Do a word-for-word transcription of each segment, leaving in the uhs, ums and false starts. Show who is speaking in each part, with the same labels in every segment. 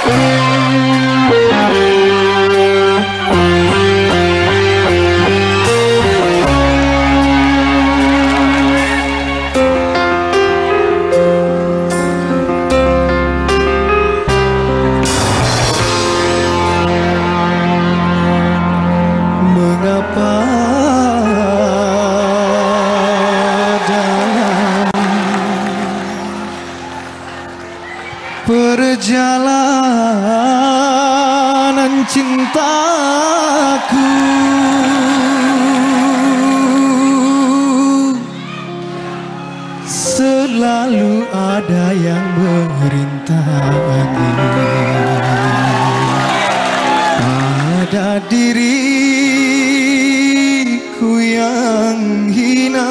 Speaker 1: Perjalanan cintaku selalu ada yang merintangi pada diriku yang hina.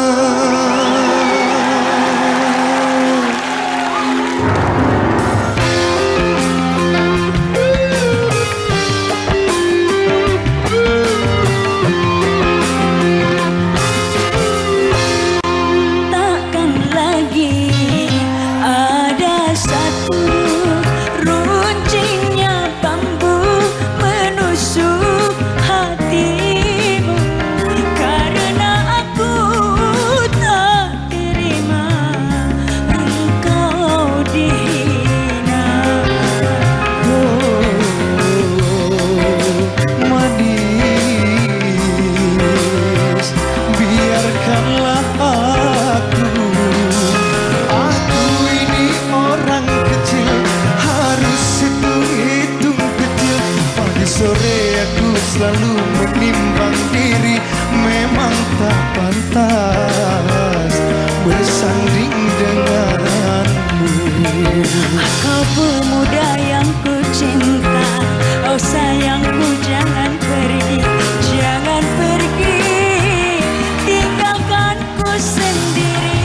Speaker 1: Selalu menimbang diri, memang tak pantas bersanding denganmu.
Speaker 2: Kau pemuda yang ku cinta, oh sayangku jangan pergi, jangan pergi, tinggalkan ku sendiri.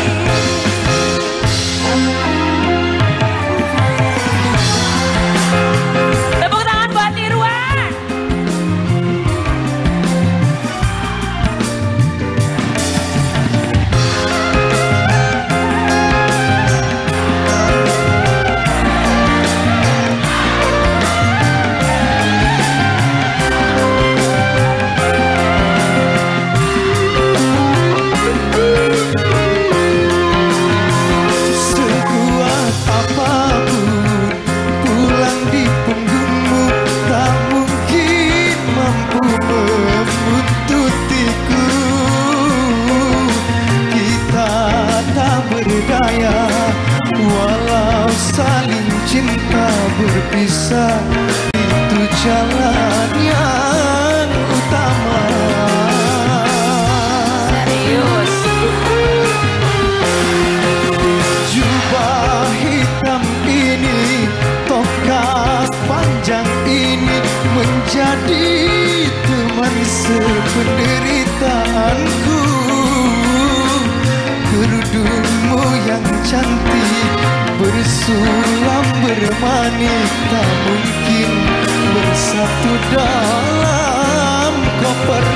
Speaker 2: Tepuk tangan buat Nirwan. Walau saling cinta berpisah, itu jalan yang utama. Serius.
Speaker 1: Jubah hitam ini, tongkat panjang ini menjadi teman sependeritaanku. Kerudungmu yang cantik bersulam bermani, tak mungkin bersatu dalam koper